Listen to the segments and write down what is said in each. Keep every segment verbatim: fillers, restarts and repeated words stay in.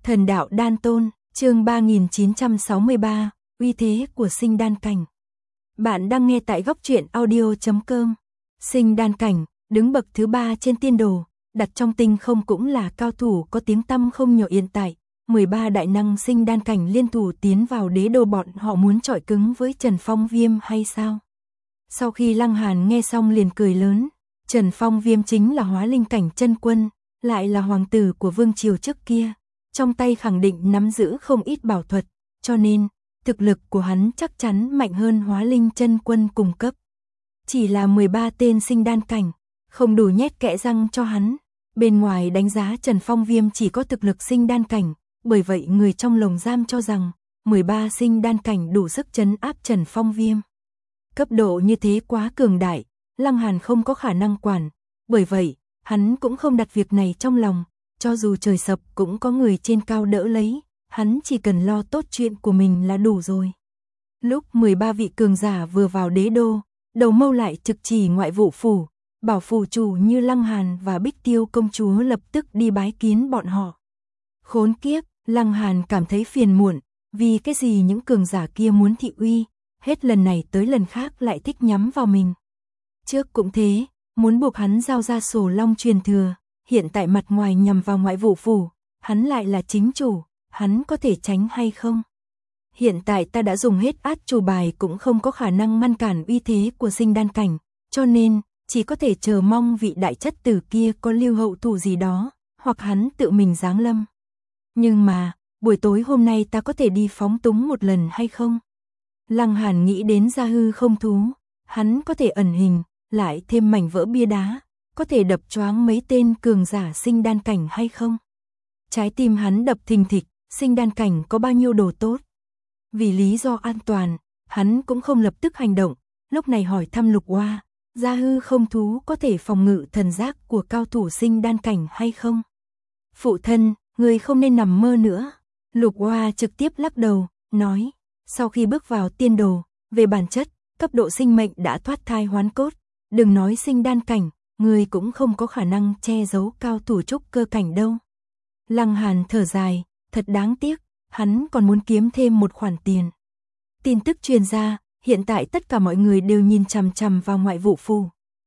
Thần đạo đan tôn, chương ba nghìn chín trăm sáu mươi ba, uy thế của sinh đan cảnh. Bạn đang nghe tại góc truyện audio chấm com. Sinh đan cảnh, đứng bậc thứ ba trên tiên đồ, đặt trong tinh không cũng là cao thủ có tiếng tăm không nhỏ hiện tại. mười ba đại năng sinh đan cảnh liên thủ tiến vào đế đô, bọn họ muốn chọi cứng với Trần Phong Viêm hay sao? Sau khi Lăng Hàn nghe xong liền cười lớn, Trần Phong Viêm chính là hóa linh cảnh chân quân, lại là hoàng tử của vương triều trước kia, trong tay khẳng định nắm giữ không ít bảo thuật, cho nên thực lực của hắn chắc chắn mạnh hơn hóa linh chân quân cùng cấp. Chỉ là mười ba tên sinh đan cảnh, không đủ nhét kẽ răng cho hắn. Bên ngoài đánh giá Trần Phong Viêm chỉ có thực lực sinh đan cảnh, bởi vậy người trong lồng giam cho rằng mười ba sinh đan cảnh đủ sức trấn áp Trần Phong Viêm. Cấp độ như thế quá cường đại, Lăng Hàn không có khả năng quản, bởi vậy hắn cũng không đặt việc này trong lòng, cho dù trời sập cũng có người trên cao đỡ lấy, hắn chỉ cần lo tốt chuyện của mình là đủ rồi. Lúc mười ba vị cường giả vừa vào đế đô, đầu mâu lại trực chỉ ngoại vụ phủ, bảo phủ chủ như Lăng Hàn và Bích Tiêu công chúa lập tức đi bái kiến bọn họ. Khốn kiếp, Lăng Hàn cảm thấy phiền muộn, vì cái gì những cường giả kia muốn thị uy, hết lần này tới lần khác lại thích nhắm vào mình. Trước cũng thế, muốn buộc hắn giao ra sổ long truyền thừa, hiện tại mặt ngoài nhằm vào ngoại vụ phủ, hắn lại là chính chủ, hắn có thể tránh hay không? Hiện tại ta đã dùng hết át chủ bài cũng không có khả năng ngăn cản uy thế của sinh đan cảnh, cho nên chỉ có thể chờ mong vị đại chất tử kia có lưu hậu thủ gì đó, hoặc hắn tự mình giáng lâm. Nhưng mà, buổi tối hôm nay ta có thể đi phóng túng một lần hay không? Lăng Hàn nghĩ đến gia hư không thú, hắn có thể ẩn hình, lại thêm mảnh vỡ bia đá, có thể đập choáng mấy tên cường giả sinh đan cảnh hay không? Trái tim hắn đập thình thịch, sinh đan cảnh có bao nhiêu đồ tốt? Vì lý do an toàn, hắn cũng không lập tức hành động, lúc này hỏi thăm Lục Oa, gia hư không thú có thể phòng ngự thần giác của cao thủ sinh đan cảnh hay không? Phụ thân, người không nên nằm mơ nữa. Lục Oa trực tiếp lắc đầu, nói, sau khi bước vào tiên đồ, về bản chất, cấp độ sinh mệnh đã thoát thai hoán cốt, đừng nói sinh đan cảnh, người cũng không có khả năng che giấu cao thủ trúc cơ cảnh đâu. Lăng Hàn thở dài, thật đáng tiếc, hắn còn muốn kiếm thêm một khoản tiền. Tin tức truyền ra, hiện tại tất cả mọi người đều nhìn chằm chằm vào ngoại vụ phủ.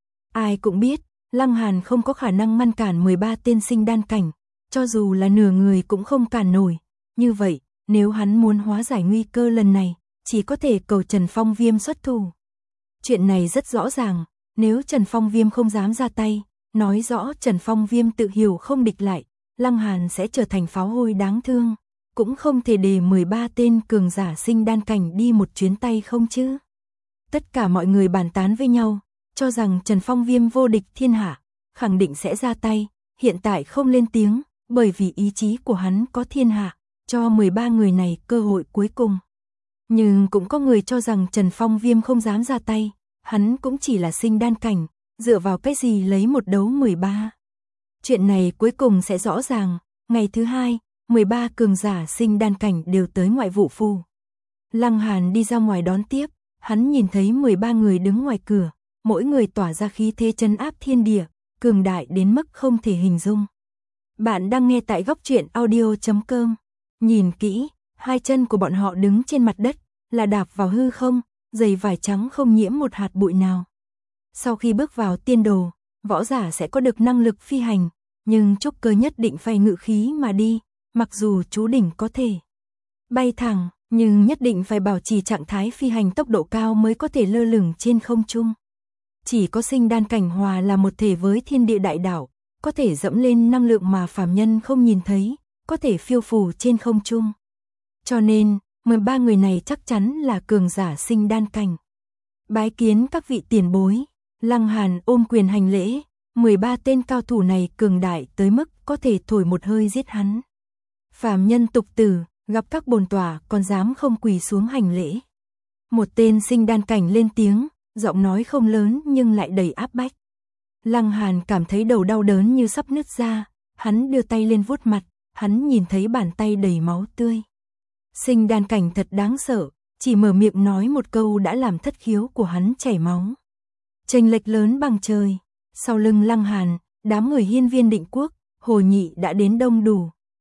Ai cũng biết, Lăng Hàn không có khả năng ngăn cản mười ba tên sinh đan cảnh, cho dù là nửa người cũng không cản nổi. Như vậy, nếu hắn muốn hóa giải nguy cơ lần này, chỉ có thể cầu Trần Phong Viêm xuất thủ. Chuyện này rất rõ ràng, nếu Trần Phong Viêm không dám ra tay, nói rõ Trần Phong Viêm tự hiểu không địch lại, Lăng Hàn sẽ trở thành pháo hôi đáng thương, cũng không thể để mười ba tên cường giả sinh đan cảnh đi một chuyến tay không chứ. Tất cả mọi người bàn tán với nhau, cho rằng Trần Phong Viêm vô địch thiên hạ, khẳng định sẽ ra tay, hiện tại không lên tiếng, bởi vì ý chí của hắn có thiên hạ, cho mười ba người này cơ hội cuối cùng. Nhưng cũng có người cho rằng Trần Phong Viêm không dám ra tay, hắn cũng chỉ là sinh đan cảnh, dựa vào cái gì lấy một đấu mười ba. Chuyện này cuối cùng sẽ rõ ràng, ngày thứ hai, mười ba cường giả sinh đan cảnh đều tới ngoại vụ phủ. Lăng Hàn đi ra ngoài đón tiếp, hắn nhìn thấy mười ba người đứng ngoài cửa, mỗi người tỏa ra khí thế trấn áp thiên địa, cường đại đến mức không thể hình dung. Bạn đang nghe tại góc truyện audio chấm com. Nhìn kỹ, hai chân của bọn họ đứng trên mặt đất, là đạp vào hư không, giày vải trắng không nhiễm một hạt bụi nào. Sau khi bước vào tiên đồ, võ giả sẽ có được năng lực phi hành, nhưng trúc cơ nhất định phải ngự khí mà đi, mặc dù chú đỉnh có thể bay thẳng, nhưng nhất định phải bảo trì trạng thái phi hành tốc độ cao mới có thể lơ lửng trên không trung. Chỉ có sinh đan cảnh hòa là một thể với thiên địa đại đạo, có thể dẫm lên năng lượng mà phàm nhân không nhìn thấy, có thể phiêu phù trên không trung. Cho nên, mười ba người này chắc chắn là cường giả sinh đan cảnh. Bái kiến các vị tiền bối, Lăng Hàn ôm quyền hành lễ, mười ba tên cao thủ này cường đại tới mức có thể thổi một hơi giết hắn. Phàm nhân tục tử, gặp các bồn tỏa còn dám không quỳ xuống hành lễ. Một tên sinh đan cảnh lên tiếng, giọng nói không lớn nhưng lại đầy áp bách. Lăng Hàn cảm thấy đầu đau đớn như sắp nứt ra, hắn đưa tay lên vuốt mặt, hắn nhìn thấy bàn tay đầy máu tươi. Sinh đan cảnh thật đáng sợ, chỉ mở miệng nói một câu đã làm thất khiếu của hắn chảy máu. Chênh lệch lớn bằng trời, sau lưng Lăng Hàn, đám người hiên viên định quốc, Hồ Nhị đã đến đông đủ,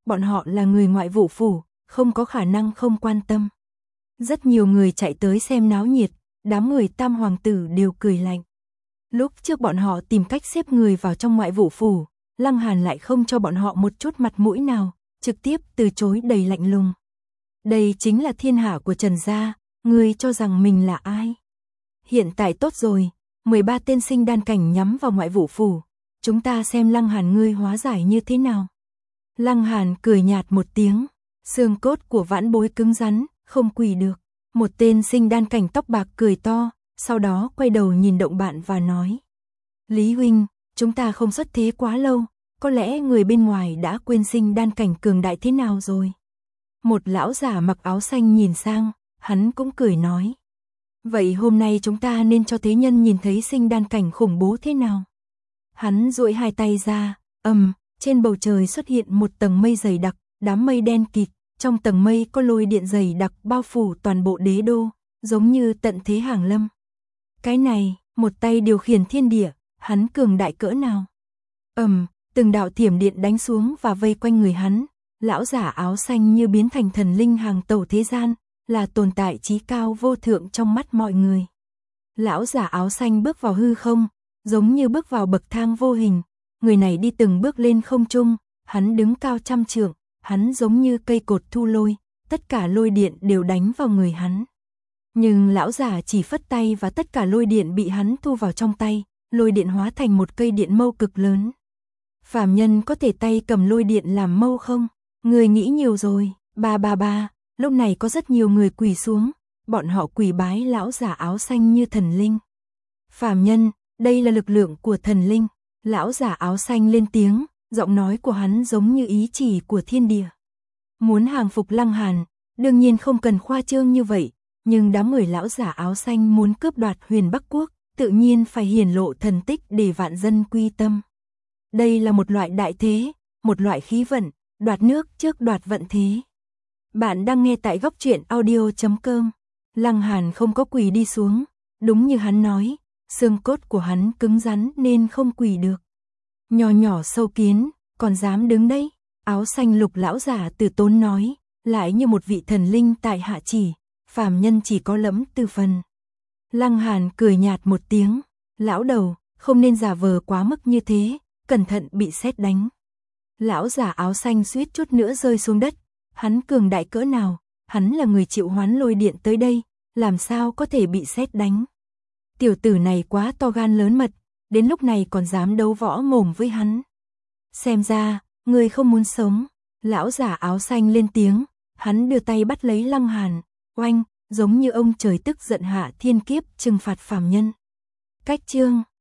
bọn họ là người ngoại vụ phủ, không có khả năng không quan tâm. Rất nhiều người chạy tới xem náo nhiệt, đám người tam hoàng tử đều cười lạnh. Lúc trước bọn họ tìm cách xếp người vào trong ngoại vụ phủ, Lăng Hàn lại không cho bọn họ một chút mặt mũi nào, trực tiếp từ chối đầy lạnh lùng. Đây chính là thiên hạ của Trần gia, ngươi cho rằng mình là ai? Hiện tại tốt rồi, mười ba tên sinh đan cảnh nhắm vào ngoại vụ phủ, chúng ta xem Lăng Hàn ngươi hóa giải như thế nào. Lăng Hàn cười nhạt một tiếng, xương cốt của vãn bối cứng rắn, không quỳ được. Một tên sinh đan cảnh tóc bạc cười to, sau đó quay đầu nhìn Động Bạn và nói. Lý huynh, chúng ta không xuất thế quá lâu, có lẽ người bên ngoài đã quên sinh đan cảnh cường đại thế nào rồi. Một lão giả mặc áo xanh nhìn sang, hắn cũng cười nói. Vậy hôm nay chúng ta nên cho thế nhân nhìn thấy sinh đan cảnh khủng bố thế nào? Hắn duỗi hai tay ra, ầm, trên bầu trời xuất hiện một tầng mây dày đặc, đám mây đen kịt, trong tầng mây có lôi điện dày đặc bao phủ toàn bộ đế đô, giống như tận thế hàng lâm. Cái này, một tay điều khiển thiên địa, hắn cường đại cỡ nào? Ầm, từng đạo thiểm điện đánh xuống và vây quanh người hắn, lão giả áo xanh như biến thành thần linh hàng tẩu thế gian, là tồn tại chí cao vô thượng trong mắt mọi người. Lão giả áo xanh bước vào hư không, giống như bước vào bậc thang vô hình, người này đi từng bước lên không trung, hắn đứng cao trăm trượng, hắn giống như cây cột thu lôi, tất cả lôi điện đều đánh vào người hắn. Nhưng lão giả chỉ phất tay và tất cả lôi điện bị hắn thu vào trong tay, lôi điện hóa thành một cây điện mâu cực lớn. Phàm nhân có thể tay cầm lôi điện làm mâu không? Người nghĩ nhiều rồi, ba ba ba, lúc này có rất nhiều người quỳ xuống, bọn họ quỳ bái lão giả áo xanh như thần linh. Phàm nhân, đây là lực lượng của thần linh, lão giả áo xanh lên tiếng, giọng nói của hắn giống như ý chỉ của thiên địa. Muốn hàng phục Lăng Hàn, đương nhiên không cần khoa trương như vậy, nhưng đám người lão giả áo xanh muốn cướp đoạt Huyền Bắc Quốc, tự nhiên phải hiển lộ thần tích để vạn dân quy tâm. Đây là một loại đại thế, một loại khí vận, đoạt nước trước đoạt vận thế. Bạn đang nghe tại góc truyện audio chấm com. Lăng Hàn không có quỳ đi xuống, đúng như hắn nói, xương cốt của hắn cứng rắn nên không quỳ được. Nhỏ nhỏ sâu kiến, còn dám đứng đây? Áo xanh lục lão giả từ tốn nói, lại như một vị thần linh tại hạ chỉ, phàm nhân chỉ có lẫm tư phần. Lăng Hàn cười nhạt một tiếng, lão đầu, không nên giả vờ quá mức như thế, cẩn thận bị sét đánh. Lão giả áo xanh suýt chút nữa rơi xuống đất, hắn cường đại cỡ nào, hắn là người chịu hoán lôi điện tới đây, làm sao có thể bị sét đánh. Tiểu tử này quá to gan lớn mật, đến lúc này còn dám đấu võ mồm với hắn. Xem ra, người không muốn sống. Lão giả áo xanh lên tiếng, hắn đưa tay bắt lấy Lăng Hàn, oanh, giống như ông trời tức giận hạ thiên kiếp trừng phạt phàm nhân. Cách chương